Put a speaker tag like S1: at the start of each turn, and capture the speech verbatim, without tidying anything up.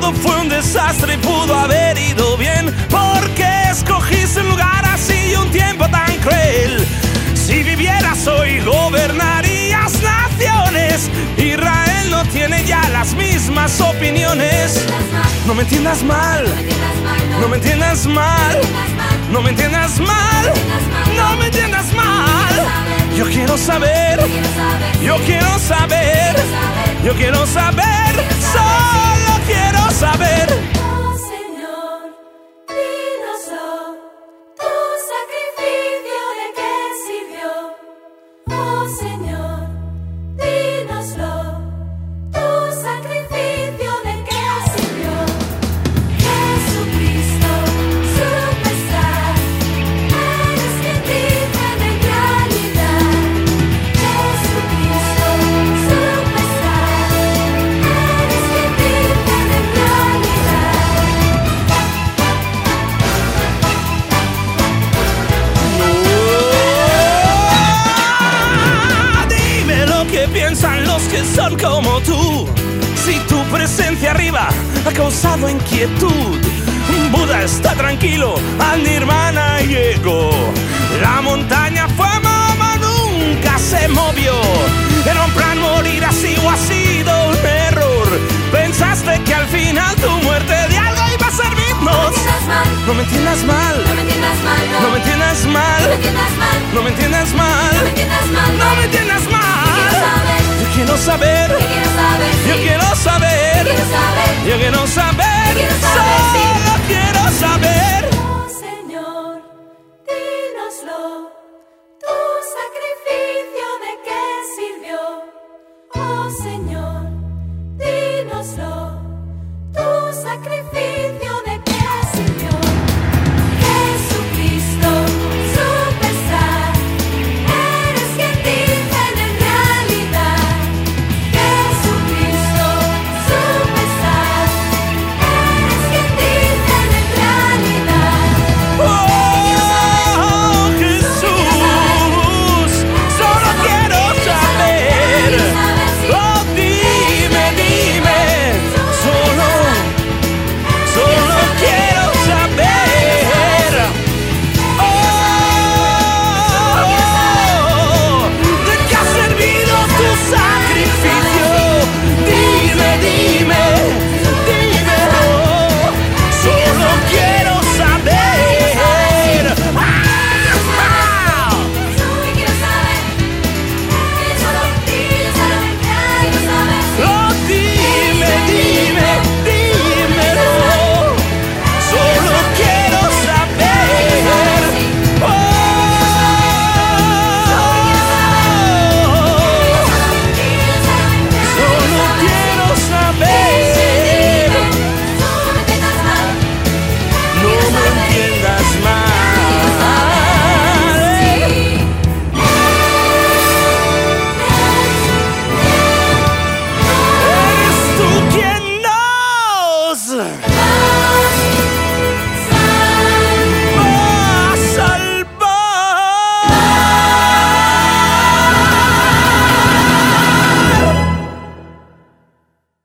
S1: todo fue un desastre y pudo haber ido bien. ¿Por qué escogiste un lugar así y un tiempo tan cruel? Si vivieras hoy gobernarías naciones. Israel no tiene ya las mismas opiniones. No me entiendas mal, no me entiendas mal, no me entiendas mal, no me entiendas mal. Yo quiero saber, yo quiero saber, yo quiero saber, solo quiero saber.
S2: Oh Señor, dínoslo, tu sacrificio de qué sirvió. Oh Señor, dínoslo, tu sacrificio de qué sirvió. Jesucristo, su pesar, eres quien vive en realidad. Jesucristo, su pesar, eres quien vive en realidad.
S1: Ah, dime lo que piensan los que son como tú. Si tu presencia arriba ha causado inquietud, Buda está tranquilo, al Nirvana llegó. La montaña fue mamá, nunca se movió. Era un plan morir así o ha sido un error. Pensaste que al final tu muerte de algo iba a servirnos.
S2: No me entiendas mal,
S1: No me entiendas mal,
S2: no me entiendas mal,
S1: no me entiendas mal,
S2: no me entiendas mal,
S1: no me entiendas mal,
S2: no me entiendas mal.
S1: no me entiendas mal.
S2: Yo quiero saber,
S1: Yo quiero saber,